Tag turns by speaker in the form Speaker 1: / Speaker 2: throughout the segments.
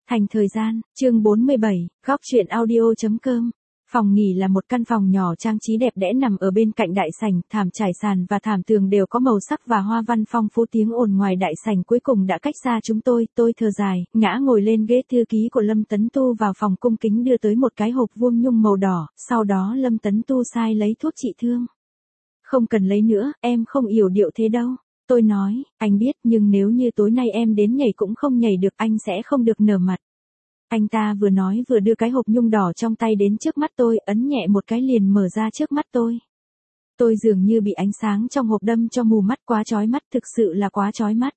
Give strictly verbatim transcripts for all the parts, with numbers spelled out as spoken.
Speaker 1: Thành thời gian, chương bốn mươi bảy, góc truyện audio.com. Phòng nghỉ là một căn phòng nhỏ trang trí đẹp đẽ nằm ở bên cạnh đại sảnh, thảm trải sàn và thảm tường đều có màu sắc và hoa văn phong phú. Tiếng ồn ngoài đại sảnh cuối cùng đã cách xa chúng tôi, tôi thở dài, ngã ngồi lên ghế thư ký của Lâm Tấn Tu vào phòng cung kính đưa tới một cái hộp vuông nhung màu đỏ, sau đó Lâm Tấn Tu sai lấy thuốc trị thương. Không cần lấy nữa, em không yểu điệu thế đâu. Tôi nói, anh biết nhưng nếu như tối nay em đến nhảy cũng không nhảy được anh sẽ không được nở mặt. Anh ta vừa nói vừa đưa cái hộp nhung đỏ trong tay đến trước mắt tôi, ấn nhẹ một cái liền mở ra trước mắt tôi. Tôi dường như bị ánh sáng trong hộp đâm cho mù mắt, quá chói mắt, thực sự là quá chói mắt.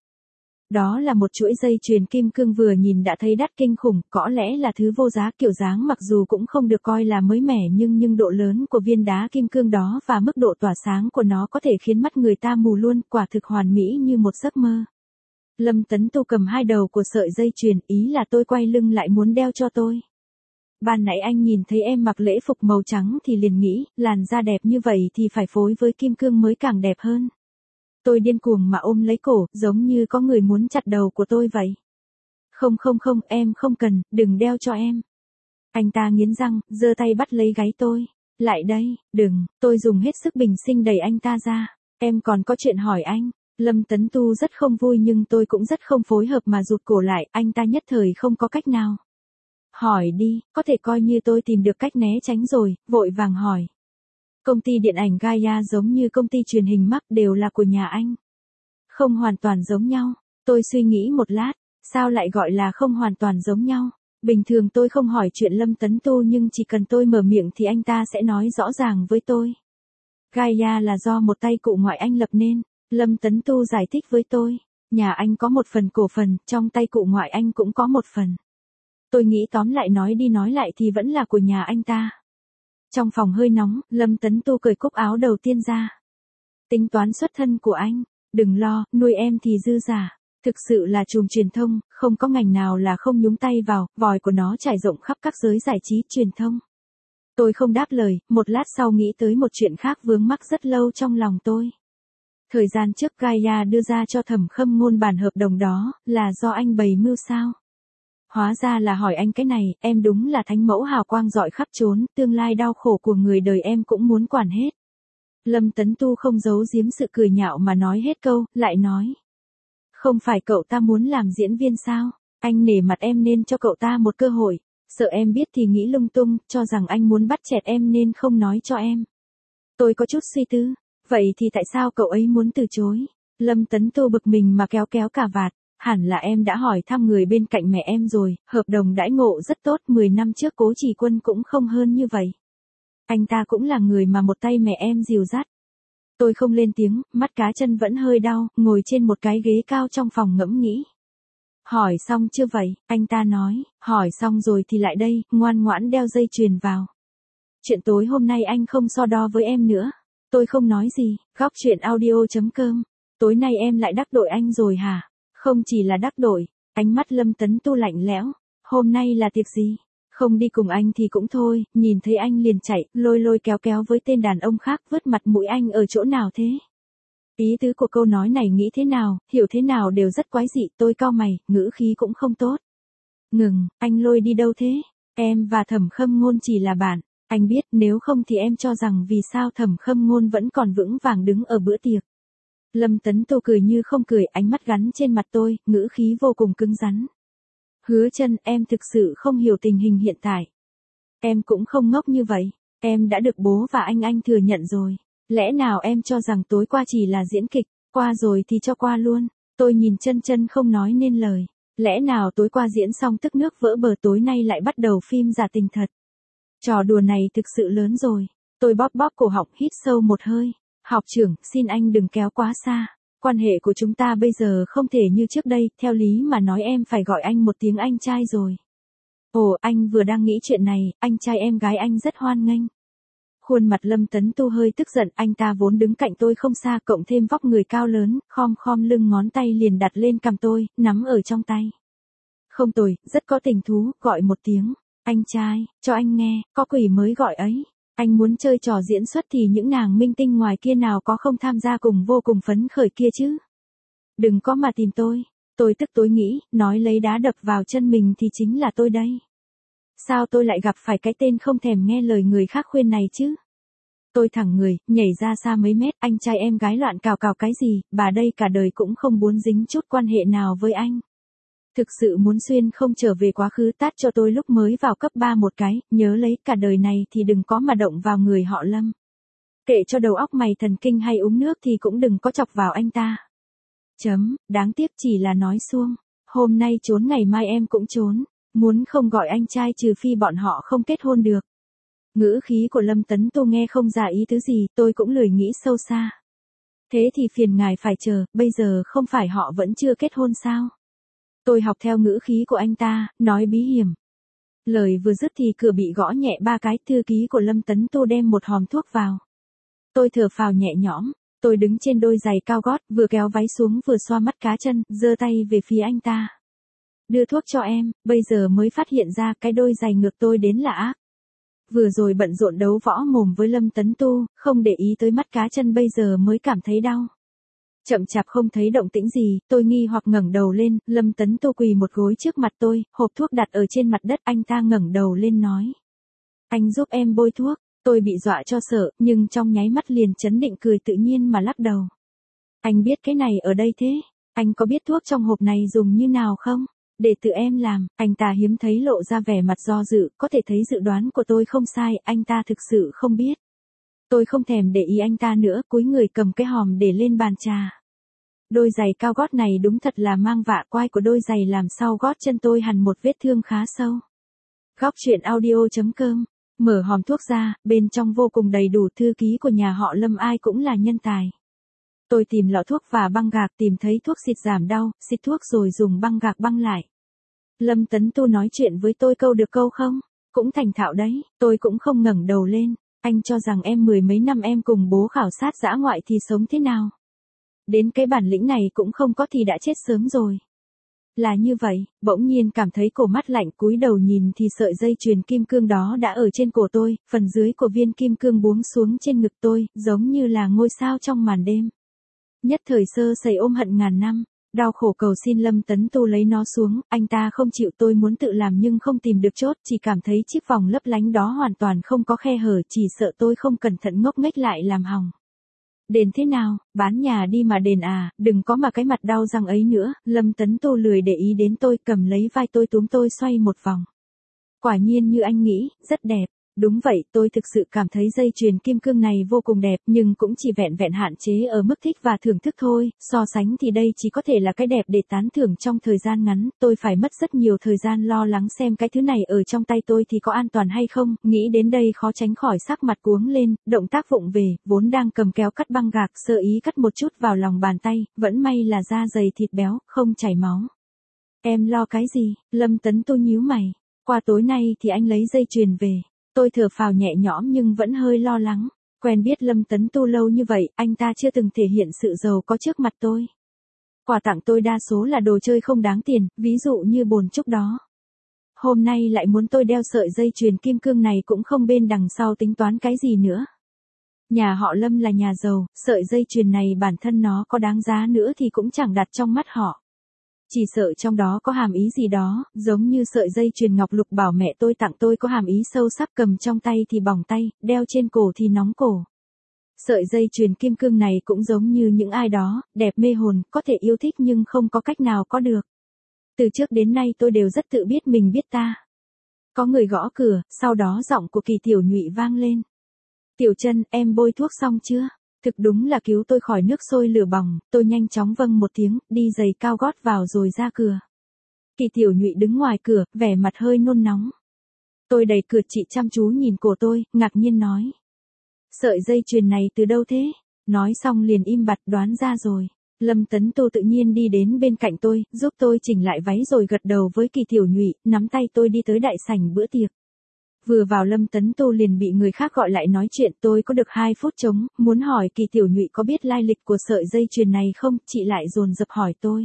Speaker 1: Đó là một chuỗi dây chuyền kim cương vừa nhìn đã thấy đắt kinh khủng, có lẽ là thứ vô giá, kiểu dáng mặc dù cũng không được coi là mới mẻ nhưng nhưng độ lớn của viên đá kim cương đó và mức độ tỏa sáng của nó có thể khiến mắt người ta mù luôn, quả thực hoàn mỹ như một giấc mơ. Lâm Tấn Tu cầm hai đầu của sợi dây chuyền, ý là tôi quay lưng lại muốn đeo cho tôi. Ban nãy anh nhìn thấy em mặc lễ phục màu trắng thì liền nghĩ, làn da đẹp như vậy thì phải phối với kim cương mới càng đẹp hơn. Tôi điên cuồng mà ôm lấy cổ, giống như có người muốn chặt đầu của tôi vậy. Không không không, em không cần, đừng đeo cho em. Anh ta nghiến răng, giơ tay bắt lấy gáy tôi. Lại đây, đừng, tôi dùng hết sức bình sinh đẩy anh ta ra. Em còn có chuyện hỏi anh. Lâm Tấn Tu rất không vui nhưng tôi cũng rất không phối hợp mà rụt cổ lại, anh ta nhất thời không có cách nào. Hỏi đi, có thể coi như tôi tìm được cách né tránh rồi, vội vàng hỏi. Công ty điện ảnh Gaia giống như công ty truyền hình Mark đều là của nhà anh. Không hoàn toàn giống nhau. Tôi suy nghĩ một lát, sao lại gọi là không hoàn toàn giống nhau? Bình thường tôi không hỏi chuyện Lâm Tấn Tu nhưng chỉ cần tôi mở miệng thì anh ta sẽ nói rõ ràng với tôi. Gaia là do một tay cụ ngoại anh lập nên. Lâm Tấn Tu giải thích với tôi, nhà anh có một phần cổ phần, trong tay cụ ngoại anh cũng có một phần. Tôi nghĩ tóm lại nói đi nói lại thì vẫn là của nhà anh ta. Trong phòng hơi nóng, Lâm Tấn Tu cởi cúc áo đầu tiên ra. Tính toán xuất thân của anh, đừng lo, nuôi em thì dư giả. Thực sự là chùm truyền thông, không có ngành nào là không nhúng tay vào, vòi của nó trải rộng khắp các giới giải trí truyền thông. Tôi không đáp lời, một lát sau nghĩ tới một chuyện khác vướng mắc rất lâu trong lòng tôi. Thời gian trước Gaia đưa ra cho Thẩm Khâm Ngôn bản hợp đồng đó, là do anh bày mưu sao? Hóa ra là hỏi anh cái này, em đúng là thánh mẫu hào quang rọi khắp chốn, tương lai đau khổ của người đời em cũng muốn quản hết. Lâm Tấn Tu không giấu giếm sự cười nhạo mà nói hết câu, lại nói. Không phải cậu ta muốn làm diễn viên sao? Anh nể mặt em nên cho cậu ta một cơ hội, sợ em biết thì nghĩ lung tung, cho rằng anh muốn bắt chẹt em nên không nói cho em. Tôi có chút suy tư. Vậy thì tại sao cậu ấy muốn từ chối? Lâm Tấn Tu bực mình mà kéo kéo cà vạt. Hẳn là em đã hỏi thăm người bên cạnh mẹ em rồi, hợp đồng đãi ngộ rất tốt, mười năm trước Cố Chỉ Quân cũng không hơn như vậy. Anh ta cũng là người mà một tay mẹ em dìu dắt. Tôi không lên tiếng, mắt cá chân vẫn hơi đau, ngồi trên một cái ghế cao trong phòng ngẫm nghĩ. Hỏi xong chưa vậy? Anh ta nói, hỏi xong rồi thì lại đây, ngoan ngoãn đeo dây chuyền vào. Chuyện tối hôm nay anh không so đo với em nữa. Tôi không nói gì, góc truyện audio.com. Tối nay em lại đắc tội anh rồi hả? Không chỉ là đắc tội, ánh mắt Lâm Tấn Tu lạnh lẽo. Hôm nay là tiệc gì? Không đi cùng anh thì cũng thôi, nhìn thấy anh liền chạy, lôi lôi kéo kéo với tên đàn ông khác, vứt mặt mũi anh ở chỗ nào thế? Ý tứ của câu nói này nghĩ thế nào, hiểu thế nào đều rất quái dị, tôi cau mày, ngữ khí cũng không tốt. Ngừng, anh lôi đi đâu thế? Em và Thẩm Khâm Ngôn chỉ là bạn. Anh biết nếu không thì em cho rằng vì sao Thẩm Khâm Ngôn vẫn còn vững vàng đứng ở bữa tiệc. Lâm Tấn Tu cười như không cười, ánh mắt gắn trên mặt tôi, ngữ khí vô cùng cứng rắn. Hứa Chân, em thực sự không hiểu tình hình hiện tại. Em cũng không ngốc như vậy, em đã được bố và anh anh thừa nhận rồi. Lẽ nào em cho rằng tối qua chỉ là diễn kịch, qua rồi thì cho qua luôn. Tôi nhìn Chân Chân không nói nên lời. Lẽ nào tối qua diễn xong tức nước vỡ bờ tối nay lại bắt đầu phim giả tình thật. Trò đùa này thực sự lớn rồi. Tôi bóp bóp cổ họng, hít sâu một hơi. Học trưởng, xin anh đừng kéo quá xa. Quan hệ của chúng ta bây giờ không thể như trước đây, theo lý mà nói em phải gọi anh một tiếng anh trai rồi. Ồ, anh vừa đang nghĩ chuyện này, anh trai em gái anh rất hoan nghênh. Khuôn mặt Lâm Tấn Tu hơi tức giận, anh ta vốn đứng cạnh tôi không xa, cộng thêm vóc người cao lớn, khom khom lưng ngón tay liền đặt lên cằm tôi, nắm ở trong tay. Không tồi, rất có tình thú, gọi một tiếng. Anh trai, cho anh nghe, có quỷ mới gọi ấy. Anh muốn chơi trò diễn xuất thì những nàng minh tinh ngoài kia nào có không tham gia cùng vô cùng phấn khởi kia chứ. Đừng có mà tìm tôi. Tôi tức tối nghĩ, nói lấy đá đập vào chân mình thì chính là tôi đây. Sao tôi lại gặp phải cái tên không thèm nghe lời người khác khuyên này chứ? Tôi thẳng người, nhảy ra xa mấy mét, anh trai em gái loạn cào cào cái gì, bà đây cả đời cũng không muốn dính chút quan hệ nào với anh. Thực sự muốn xuyên không trở về quá khứ tát cho tôi lúc mới vào cấp ba một cái, nhớ lấy cả đời này thì đừng có mà động vào người họ Lâm. Kệ cho đầu óc mày thần kinh hay uống nước thì cũng đừng có chọc vào anh ta. Chấm, đáng tiếc chỉ là nói suông. Hôm nay trốn ngày mai em cũng trốn. Muốn không gọi anh trai trừ phi bọn họ không kết hôn được. Ngữ khí của Lâm Tấn Tu nghe không ra ý tứ gì, tôi cũng lười nghĩ sâu xa. Thế thì phiền ngài phải chờ, bây giờ không phải họ vẫn chưa kết hôn sao? Tôi học theo ngữ khí của anh ta, nói bí hiểm. Lời vừa dứt thì cửa bị gõ nhẹ ba cái, thư ký của Lâm Tấn Tu đem một hòm thuốc vào. Tôi thở phào nhẹ nhõm, tôi đứng trên đôi giày cao gót, vừa kéo váy xuống vừa xoa mắt cá chân, giơ tay về phía anh ta. Đưa thuốc cho em, bây giờ mới phát hiện ra cái đôi giày ngược tôi đến là ác. Vừa rồi bận rộn đấu võ mồm với Lâm Tấn Tu, không để ý tới mắt cá chân bây giờ mới cảm thấy đau. Chậm chạp không thấy động tĩnh gì, tôi nghi hoặc ngẩng đầu lên, Lâm Tấn Tu quỳ một gối trước mặt tôi, hộp thuốc đặt ở trên mặt đất, anh ta ngẩng đầu lên nói. Anh giúp em bôi thuốc, tôi bị dọa cho sợ, nhưng trong nháy mắt liền chấn định cười tự nhiên mà lắc đầu. Anh biết cái này ở đây thế, anh có biết thuốc trong hộp này dùng như nào không? Để tự em làm, anh ta hiếm thấy lộ ra vẻ mặt do dự, có thể thấy dự đoán của tôi không sai, anh ta thực sự không biết. Tôi không thèm để ý anh ta nữa, cúi người cầm cái hòm để lên bàn trà. Đôi giày cao gót này đúng thật là mang vạ quai của đôi giày làm sau gót chân tôi hằn một vết thương khá sâu. Góc truyện audio chấm com, mở hòm thuốc ra, bên trong vô cùng đầy đủ, thư ký của nhà họ Lâm ai cũng là nhân tài. Tôi tìm lọ thuốc và băng gạc, tìm thấy thuốc xịt giảm đau, xịt thuốc rồi dùng băng gạc băng lại. Lâm Tấn Tu nói chuyện với tôi câu được câu không, cũng thành thạo đấy, tôi cũng không ngẩng đầu lên. Anh cho rằng em mười mấy năm em cùng bố khảo sát dã ngoại thì sống thế nào? Đến cái bản lĩnh này cũng không có thì đã chết sớm rồi. Là như vậy, bỗng nhiên cảm thấy cổ mắt lạnh, cúi đầu nhìn thì sợi dây chuyền kim cương đó đã ở trên cổ tôi, phần dưới của viên kim cương buông xuống trên ngực tôi, giống như là ngôi sao trong màn đêm. Nhất thời sơ sẩy ôm hận ngàn năm. Đau khổ cầu xin Lâm Tấn Tu lấy nó xuống, anh ta không chịu, tôi muốn tự làm nhưng không tìm được chốt, chỉ cảm thấy chiếc vòng lấp lánh đó hoàn toàn không có khe hở, chỉ sợ tôi không cẩn thận ngốc nghếch lại làm hỏng. Đền thế nào, bán nhà đi mà đền à, đừng có mà cái mặt đau răng ấy nữa, Lâm Tấn Tu lười để ý đến tôi, cầm lấy vai tôi túm tôi xoay một vòng. Quả nhiên như anh nghĩ, rất đẹp. Đúng vậy, tôi thực sự cảm thấy dây chuyền kim cương này vô cùng đẹp, nhưng cũng chỉ vẹn vẹn hạn chế ở mức thích và thưởng thức thôi, so sánh thì đây chỉ có thể là cái đẹp để tán thưởng trong thời gian ngắn, tôi phải mất rất nhiều thời gian lo lắng xem cái thứ này ở trong tay tôi thì có an toàn hay không, nghĩ đến đây khó tránh khỏi sắc mặt cuống lên, động tác vụng về, vốn đang cầm kéo cắt băng gạc, sơ ý cắt một chút vào lòng bàn tay, vẫn may là da dày thịt béo, không chảy máu. Em lo cái gì, Lâm Tấn Tu nhíu mày, qua tối nay thì anh lấy dây chuyền về. Tôi thở phào nhẹ nhõm nhưng vẫn hơi lo lắng. Quen biết Lâm Tấn Tu lâu như vậy, anh ta chưa từng thể hiện sự giàu có trước mặt tôi. Quà tặng tôi đa số là đồ chơi không đáng tiền, ví dụ như bồn trúc đó. Hôm nay lại muốn tôi đeo sợi dây chuyền kim cương này cũng không bên đằng sau tính toán cái gì nữa. Nhà họ Lâm là nhà giàu, sợi dây chuyền này bản thân nó có đáng giá nữa thì cũng chẳng đặt trong mắt họ. Chỉ sợ trong đó có hàm ý gì đó, giống như sợi dây chuyền ngọc lục bảo mẹ tôi tặng tôi có hàm ý sâu sắc, cầm trong tay thì bỏng tay, đeo trên cổ thì nóng cổ. Sợi dây chuyền kim cương này cũng giống như những ai đó, đẹp mê hồn, có thể yêu thích nhưng không có cách nào có được. Từ trước đến nay tôi đều rất tự biết mình biết ta. Có người gõ cửa, sau đó giọng của Kỳ Tiểu Nhụy vang lên. Tiểu Chân, em bôi thuốc xong chưa? Thực đúng là cứu tôi khỏi nước sôi lửa bỏng, tôi nhanh chóng vâng một tiếng, đi giày cao gót vào rồi ra cửa. Kỳ Tiểu Nhụy đứng ngoài cửa, vẻ mặt hơi nôn nóng. Tôi đẩy cửa, chị chăm chú nhìn cổ tôi, ngạc nhiên nói. Sợi dây chuyền này từ đâu thế? Nói xong liền im bặt, đoán ra rồi. Lâm Tấn Tu tự nhiên đi đến bên cạnh tôi, giúp tôi chỉnh lại váy rồi gật đầu với Kỳ Tiểu Nhụy, nắm tay tôi đi tới đại sảnh bữa tiệc. Vừa vào Lâm Tấn Tu liền bị người khác gọi lại nói chuyện, tôi có được hai phút trống, muốn hỏi Kỳ Tiểu Nhụy có biết lai lịch của sợi dây chuyền này không, chị lại dồn dập hỏi tôi.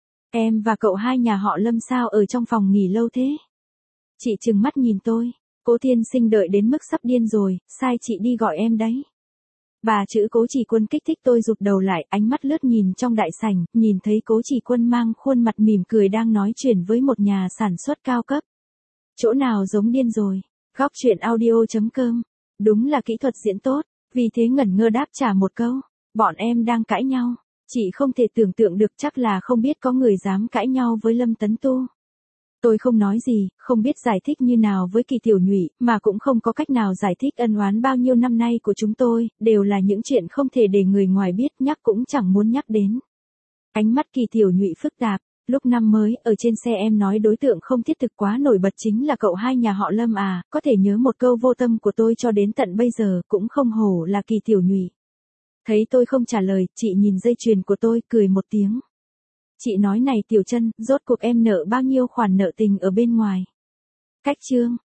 Speaker 1: Em và cậu hai nhà họ Lâm sao ở trong phòng nghỉ lâu thế? Chị trừng mắt nhìn tôi, Cố tiên sinh đợi đến mức sắp điên rồi, sai chị đi gọi em đấy. Bà chữ Cố Chỉ Quân kích thích tôi rụt đầu lại, ánh mắt lướt nhìn trong đại sảnh, nhìn thấy Cố Chỉ Quân mang khuôn mặt mỉm cười đang nói chuyện với một nhà sản xuất cao cấp. Chỗ nào giống điên rồi. Góc chuyện audio chấm com. Đúng là kỹ thuật diễn tốt, vì thế ngẩn ngơ đáp trả một câu. Bọn em đang cãi nhau. Chị không thể tưởng tượng được, chắc là không biết có người dám cãi nhau với Lâm Tấn Tu. Tôi không nói gì, không biết giải thích như nào với Kỳ Tiểu Nhụy, mà cũng không có cách nào giải thích ân oán bao nhiêu năm nay của chúng tôi, đều là những chuyện không thể để người ngoài biết, nhắc cũng chẳng muốn nhắc đến. Ánh mắt Kỳ Tiểu Nhụy phức tạp, lúc năm mới, ở trên xe em nói đối tượng không thiết thực quá nổi bật chính là cậu hai nhà họ Lâm à, có thể nhớ một câu vô tâm của tôi cho đến tận bây giờ, cũng không hổ là Kỳ Tiểu Nhụy. Thấy tôi không trả lời, chị nhìn dây chuyền của tôi, cười một tiếng. Chị nói này Tiểu Trân, rốt cuộc em nợ bao nhiêu khoản nợ tình ở bên ngoài? Cách chương.